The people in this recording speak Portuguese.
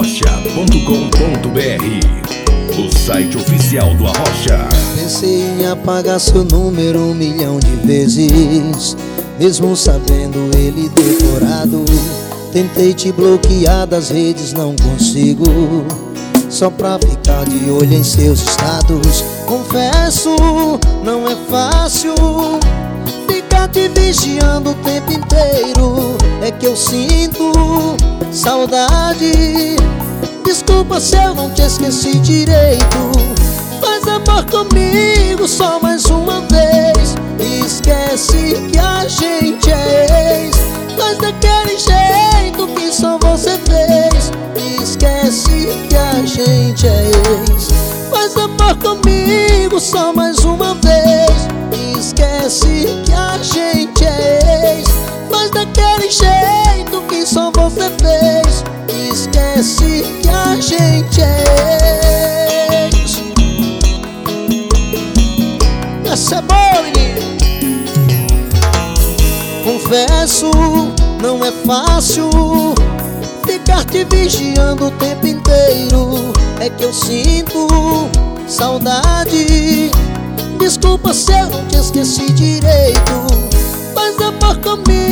arrocha.com.br, o site oficial do Arrocha. Pensei em apagar seu número 1 milhão de vezes, mesmo sabendo ele decorado. Tentei te bloquear das redes, não consigo, só pra ficar de olho em seus status. Confesso, não é fácil ficar te vigiando o tempo inteiro. É que eu sinto saudade. Desculpa se eu não te esqueci direito. Faz amor comigo só mais uma vez. Esquece que a gente é ex. Faz daquele jeito que só você fez. Esquece que a gente é ex. Faz amor comigo só mais uma vez. Esquece que a gente é ex. Faz daquele jeito que só você fez. Esquece que a gente é ex. Essa é boa, menino. Confesso, não é fácil ficar te vigiando o tempo inteiro. É que eu sinto saudade. Desculpa se eu não te esqueci direito. Faz amor comigo